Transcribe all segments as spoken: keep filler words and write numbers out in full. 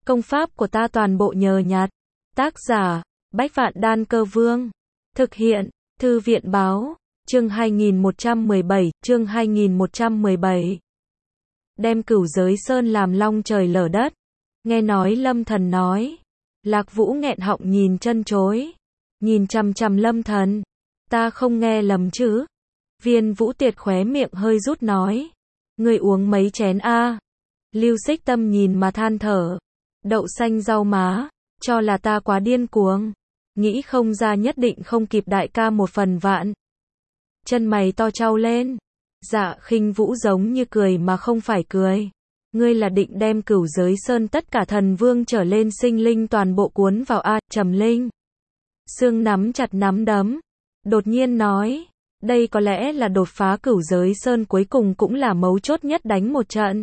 Công pháp của ta toàn bộ nhờ nhặt. Tác giả, Bách Vạn Đan Cơ Vương. Thực hiện, Thư viện Báo. Chương hai nghìn một trăm mười bảy, chương hai nghìn một trăm mười bảy. Đem Cửu Giới Sơn làm long trời lở đất. Nghe nói Lâm Thần nói. Lạc Vũ nghẹn họng nhìn chân chối. Nhìn chằm chằm Lâm Thần. Ta không nghe lầm chứ? Viên Vũ Tiệt khóe miệng hơi rút nói. Ngươi uống mấy chén a? Lưu Xích Tâm nhìn mà than thở. Đậu xanh rau má, cho là ta quá điên cuồng. Nghĩ không ra nhất định không kịp đại ca một phần vạn. Chân mày to trao lên. Dạ Khinh Vũ giống như cười mà không phải cười. Ngươi là định đem Cửu Giới Sơn tất cả thần vương trở lên sinh linh toàn bộ cuốn vào a? Trầm Linh Sương nắm chặt nắm đấm. Đột nhiên nói. Đây có lẽ là đột phá Cửu Giới Sơn cuối cùng cũng là mấu chốt nhất đánh một trận.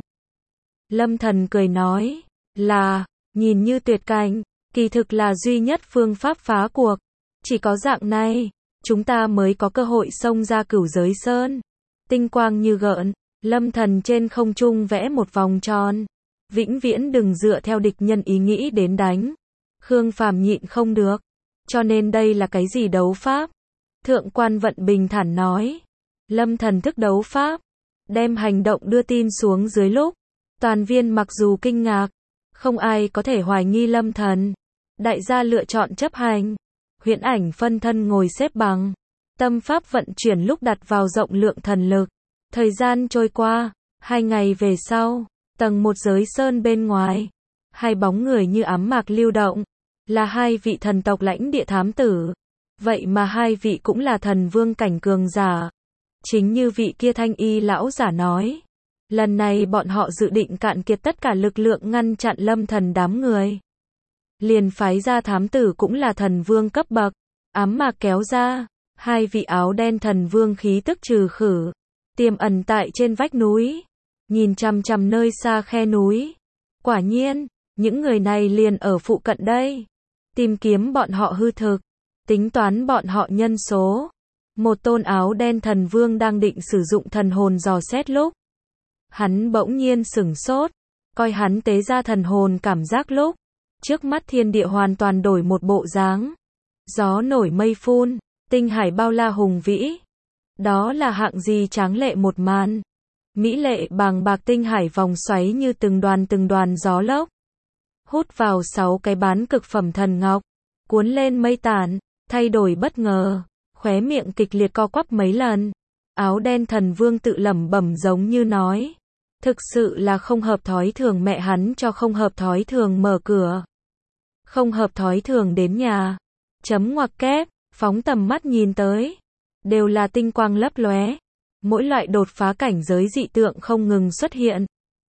Lâm Thần cười nói. Là, nhìn như tuyệt cảnh, kỳ thực là duy nhất phương pháp phá cuộc. Chỉ có dạng này, chúng ta mới có cơ hội xông ra Cửu Giới Sơn. Tinh quang như gợn, Lâm Thần trên không trung vẽ một vòng tròn. Vĩnh viễn đừng dựa theo địch nhân ý nghĩ đến đánh. Khương Phàm nhịn không được. Cho nên đây là cái gì đấu pháp? Thượng quan Vận bình thản nói. Lâm Thần thức đấu pháp. Đem hành động đưa tin xuống dưới lúc. Toàn viên mặc dù kinh ngạc. Không ai có thể hoài nghi Lâm Thần. Đại gia lựa chọn chấp hành. Huyễn ảnh phân thân ngồi xếp bằng. Tâm pháp vận chuyển lúc đặt vào rộng lượng thần lực. Thời gian trôi qua. Hai ngày về sau. Tầng một giới sơn bên ngoài. Hai bóng người như ám mạc lưu động. Là hai vị thần tộc lãnh địa thám tử. Vậy mà hai vị cũng là thần vương cảnh cường giả. Chính như vị kia thanh y lão giả nói. Lần này bọn họ dự định cạn kiệt tất cả lực lượng ngăn chặn Lâm Thần đám người. Liền phái ra thám tử cũng là thần vương cấp bậc. Ám mạc kéo ra. Hai vị áo đen thần vương khí tức trừ khử. Tiềm ẩn tại trên vách núi. Nhìn chằm chằm nơi xa khe núi. Quả nhiên, những người này liền ở phụ cận đây. Tìm kiếm bọn họ hư thực. Tính toán bọn họ nhân số. Một tôn áo đen thần vương đang định sử dụng thần hồn dò xét lúc. Hắn bỗng nhiên sửng sốt. Coi hắn tế ra thần hồn cảm giác lúc. Trước mắt thiên địa hoàn toàn đổi một bộ dáng. Gió nổi mây phun. Tinh hải bao la hùng vĩ. Đó là hạng gì tráng lệ một màn. Mỹ lệ bàng bạc tinh hải vòng xoáy như từng đoàn từng đoàn gió lốc. Hút vào sáu cái bán cực phẩm thần ngọc. Cuốn lên mây tản. Thay đổi bất ngờ. Khóe miệng kịch liệt co quắp mấy lần. Áo đen thần vương tự lẩm bẩm giống như nói. Thực sự là không hợp thói thường, mẹ hắn cho không hợp thói thường mở cửa. Không hợp thói thường đến nhà. Chấm ngoặc kép, phóng tầm mắt nhìn tới. Đều là tinh quang lấp lóe. Mỗi loại đột phá cảnh giới dị tượng không ngừng xuất hiện.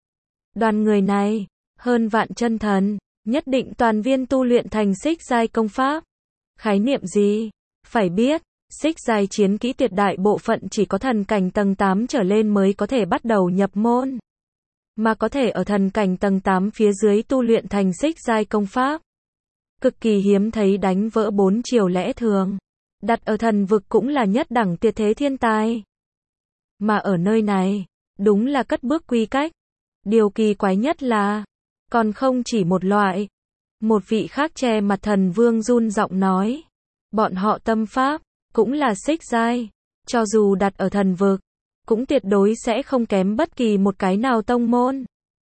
Đoàn người này, hơn vạn chân thần, nhất định toàn viên tu luyện thành xích giai công pháp. Khái niệm gì? Phải biết, xích giai chiến kỹ tuyệt đại bộ phận chỉ có thần cảnh tầng tám trở lên mới có thể bắt đầu nhập môn. Mà có thể ở thần cảnh tầng tám phía dưới tu luyện thành xích giai công pháp. Cực kỳ hiếm thấy, đánh vỡ bốn chiều lẽ thường. Đặt ở thần vực cũng là nhất đẳng tuyệt thế thiên tài. Mà ở nơi này, đúng là cất bước quy cách. Điều kỳ quái nhất là, còn không chỉ một loại. Một vị khác che mặt thần vương run giọng nói. Bọn họ tâm pháp, cũng là xích giai. Cho dù đặt ở thần vực, cũng tuyệt đối sẽ không kém bất kỳ một cái nào tông môn.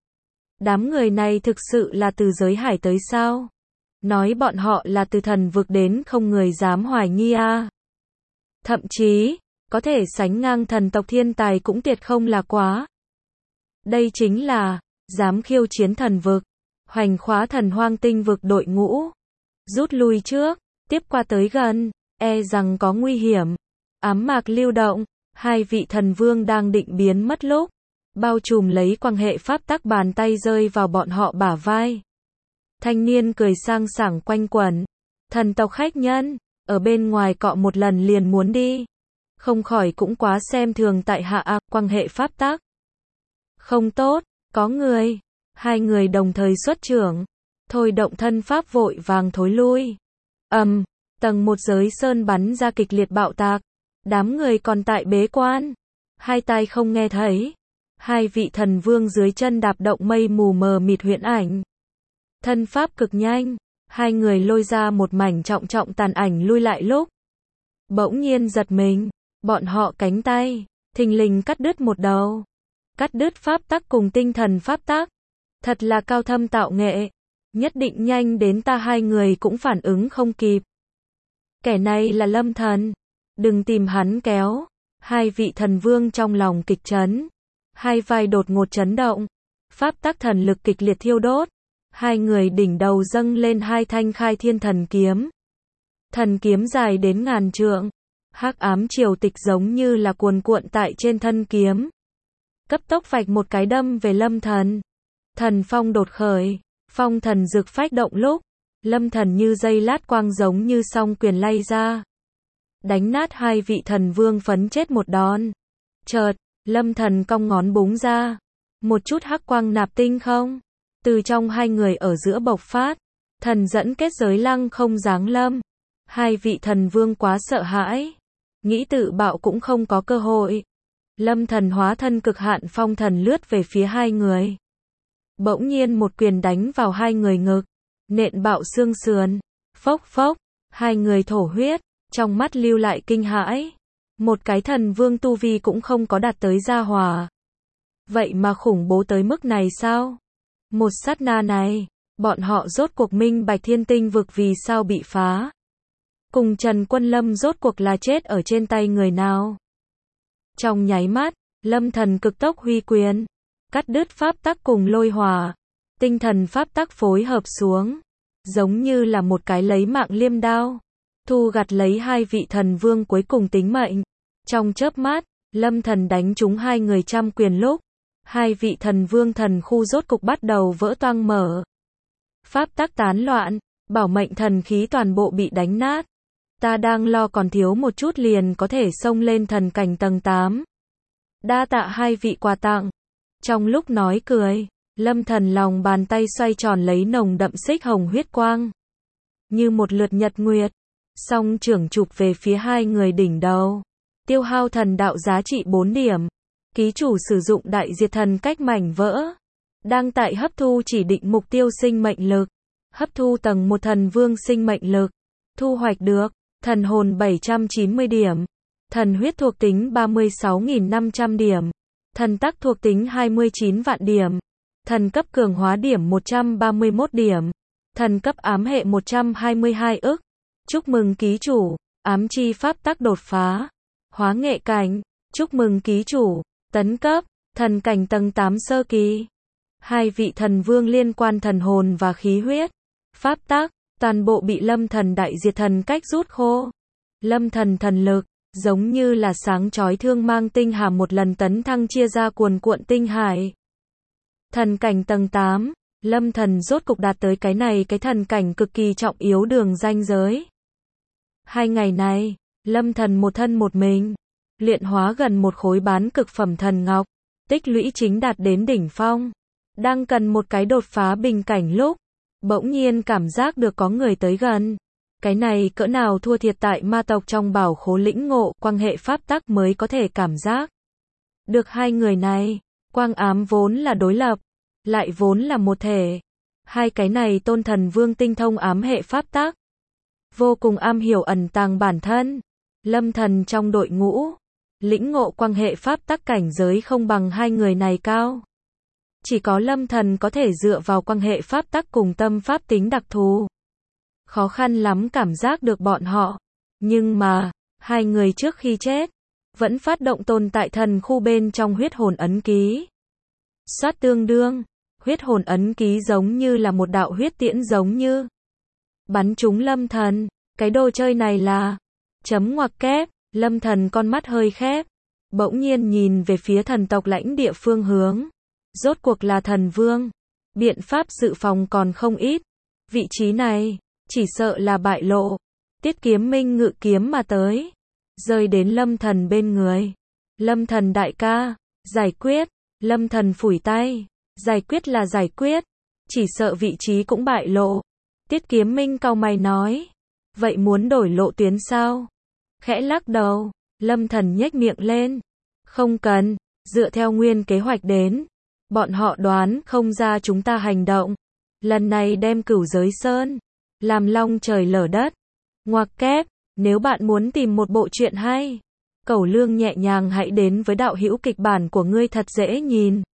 Đám người này thực sự là từ giới hải tới sao? Nói bọn họ là từ thần vực đến không người dám hoài nghi a. Thậm chí, có thể sánh ngang thần tộc thiên tài cũng tuyệt không là quá. Đây chính là, dám khiêu chiến thần vực. Hoành khóa thần hoang tinh vực đội ngũ. Rút lui trước, tiếp qua tới gần, e rằng có nguy hiểm. Ám mạc lưu động, hai vị thần vương đang định biến mất lúc. Bao trùm lấy quang hệ pháp tắc bàn tay rơi vào bọn họ bả vai. Thanh niên cười sang sảng quanh quẩn. Thần tộc khách nhân, ở bên ngoài cọ một lần liền muốn đi. Không khỏi cũng quá xem thường tại hạ a, quang hệ pháp tắc. Không tốt, có người. Hai người đồng thời xuất trưởng. Thôi động thân pháp vội vàng thối lui. Ầm, um, tầng một giới sơn bắn ra kịch liệt bạo tạc. Đám người còn tại bế quan. Hai tai không nghe thấy. Hai vị thần vương dưới chân đạp động mây mù mờ mịt huyễn ảnh. Thân pháp cực nhanh, hai người lôi ra một mảnh trọng trọng tàn ảnh lui lại lúc. Bỗng nhiên giật mình, bọn họ cánh tay, thình lình cắt đứt một đầu. Cắt đứt pháp tắc cùng tinh thần pháp tắc. Thật là cao thâm tạo nghệ. Nhất định nhanh đến ta hai người cũng phản ứng không kịp. Kẻ này là Lâm Thần. Đừng tìm hắn kéo. Hai vị thần vương trong lòng kịch chấn. Hai vai đột ngột chấn động. Pháp tắc thần lực kịch liệt thiêu đốt. Hai người đỉnh đầu dâng lên hai thanh khai thiên thần kiếm. Thần kiếm dài đến ngàn trượng. Hắc ám triều tịch giống như là cuồn cuộn tại trên thân kiếm. Cấp tốc vạch một cái đâm về Lâm Thần. Thần phong đột khởi. Phong thần dược phách động lúc. Lâm Thần như dây lát quang giống như song quyền lay ra. Đánh nát hai vị thần vương phấn chết một đòn. Chợt, Lâm Thần cong ngón búng ra. Một chút hắc quang nạp tinh không. Từ trong hai người ở giữa bộc phát. Thần dẫn kết giới lăng không giáng lâm. Hai vị thần vương quá sợ hãi. Nghĩ tự bạo cũng không có cơ hội. Lâm Thần hóa thân cực hạn phong thần lướt về phía hai người. Bỗng nhiên một quyền đánh vào hai người ngực. Nện bạo xương sườn. Phốc phốc. Hai người thổ huyết. Trong mắt lưu lại kinh hãi. Một cái thần vương tu vi cũng không có đạt tới gia hòa. Vậy mà khủng bố tới mức này sao? Một sát na này, bọn họ rốt cuộc minh bạch thiên tinh vực vì sao bị phá. Cùng Trần Quân Lâm rốt cuộc là chết ở trên tay người nào. Trong nháy mắt, Lâm Thần cực tốc huy quyền. Cắt đứt pháp tắc cùng lôi hỏa. Tinh thần pháp tắc phối hợp xuống. Giống như là một cái lấy mạng liêm đao. Thu gặt lấy hai vị thần vương cuối cùng tính mệnh. Trong chớp mắt, Lâm Thần đánh trúng hai người trăm quyền lúc. Hai vị thần vương thần khu rốt cục bắt đầu vỡ toang mở. Pháp tắc tán loạn, bảo mệnh thần khí toàn bộ bị đánh nát. Ta đang lo còn thiếu một chút liền có thể xông lên thần cảnh tầng tám. Đa tạ hai vị quà tặng. Trong lúc nói cười, Lâm Thần lòng bàn tay xoay tròn lấy nồng đậm xích hồng huyết quang. Như một lượt nhật nguyệt. Song trưởng chụp về phía hai người đỉnh đầu. Tiêu hao thần đạo giá trị bốn điểm. Ký chủ sử dụng đại diệt thần cách mảnh vỡ. Đang tại hấp thu chỉ định mục tiêu sinh mệnh lực. Hấp thu tầng một thần vương sinh mệnh lực. Thu hoạch được. Thần hồn bảy trăm chín mươi điểm. Thần huyết thuộc tính ba mươi sáu nghìn năm trăm điểm. Thần tắc thuộc tính hai mươi chín vạn điểm. Thần cấp cường hóa điểm một trăm ba mươi mốt điểm. Thần cấp ám hệ một trăm hai mươi hai ức. Chúc mừng ký chủ. Ám chi pháp tắc đột phá. Hóa nghệ cảnh. Chúc mừng ký chủ. Tấn cấp. Thần cảnh tầng tám sơ kỳ. Hai vị thần vương liên quan thần hồn và khí huyết. Pháp tắc. Toàn bộ bị Lâm Thần đại diệt thần cách rút khô. Lâm Thần thần lực. Giống như là sáng chói thương mang tinh hà một lần tấn thăng chia ra cuồn cuộn tinh hải. Thần cảnh tầng tám. Lâm Thần rốt cục đạt tới cái này cái thần cảnh cực kỳ trọng yếu đường ranh giới. Hai ngày này, Lâm Thần một thân một mình. Luyện hóa gần một khối bán cực phẩm thần ngọc. Tích lũy chính đạt đến đỉnh phong. Đang cần một cái đột phá bình cảnh lúc. Bỗng nhiên cảm giác được có người tới gần. Cái này cỡ nào thua thiệt tại ma tộc trong bảo khố lĩnh ngộ quang hệ pháp tắc mới có thể cảm giác. Được hai người này, quang ám vốn là đối lập, lại vốn là một thể. Hai cái này tôn thần vương tinh thông ám hệ pháp tắc. Vô cùng am hiểu ẩn tàng bản thân. Lâm Thần trong đội ngũ. Lĩnh ngộ quang hệ pháp tắc cảnh giới không bằng hai người này cao. Chỉ có Lâm Thần có thể dựa vào quang hệ pháp tắc cùng tâm pháp tính đặc thù. Khó khăn lắm cảm giác được bọn họ. Nhưng mà, hai người trước khi chết, vẫn phát động tồn tại thần khu bên trong huyết hồn ấn ký. Xoát tương đương, huyết hồn ấn ký giống như là một đạo huyết tiễn giống như. Bắn trúng Lâm Thần, cái đồ chơi này là, chấm ngoặc kép, Lâm Thần con mắt hơi khép, bỗng nhiên nhìn về phía thần tộc lãnh địa phương hướng. Rốt cuộc là thần vương, biện pháp dự phòng còn không ít, vị trí này, chỉ sợ là bại lộ. Tiết Kiếm Minh ngự kiếm mà tới, rơi đến Lâm Thần bên người. Lâm Thần đại ca, giải quyết, Lâm Thần phủi tay, giải quyết là giải quyết, chỉ sợ vị trí cũng bại lộ. Tiết Kiếm Minh cau mày nói, vậy muốn đổi lộ tuyến sao? Khẽ lắc đầu, Lâm Thần nhếch miệng lên, không cần, dựa theo nguyên kế hoạch đến, bọn họ đoán không ra chúng ta hành động, Lần này đem Cửu Giới Sơn làm long trời lở đất. Ngoặc kép, nếu bạn muốn tìm một bộ truyện hay, cẩu lương nhẹ nhàng hãy đến với đạo hữu kịch bản của ngươi thật dễ nhìn.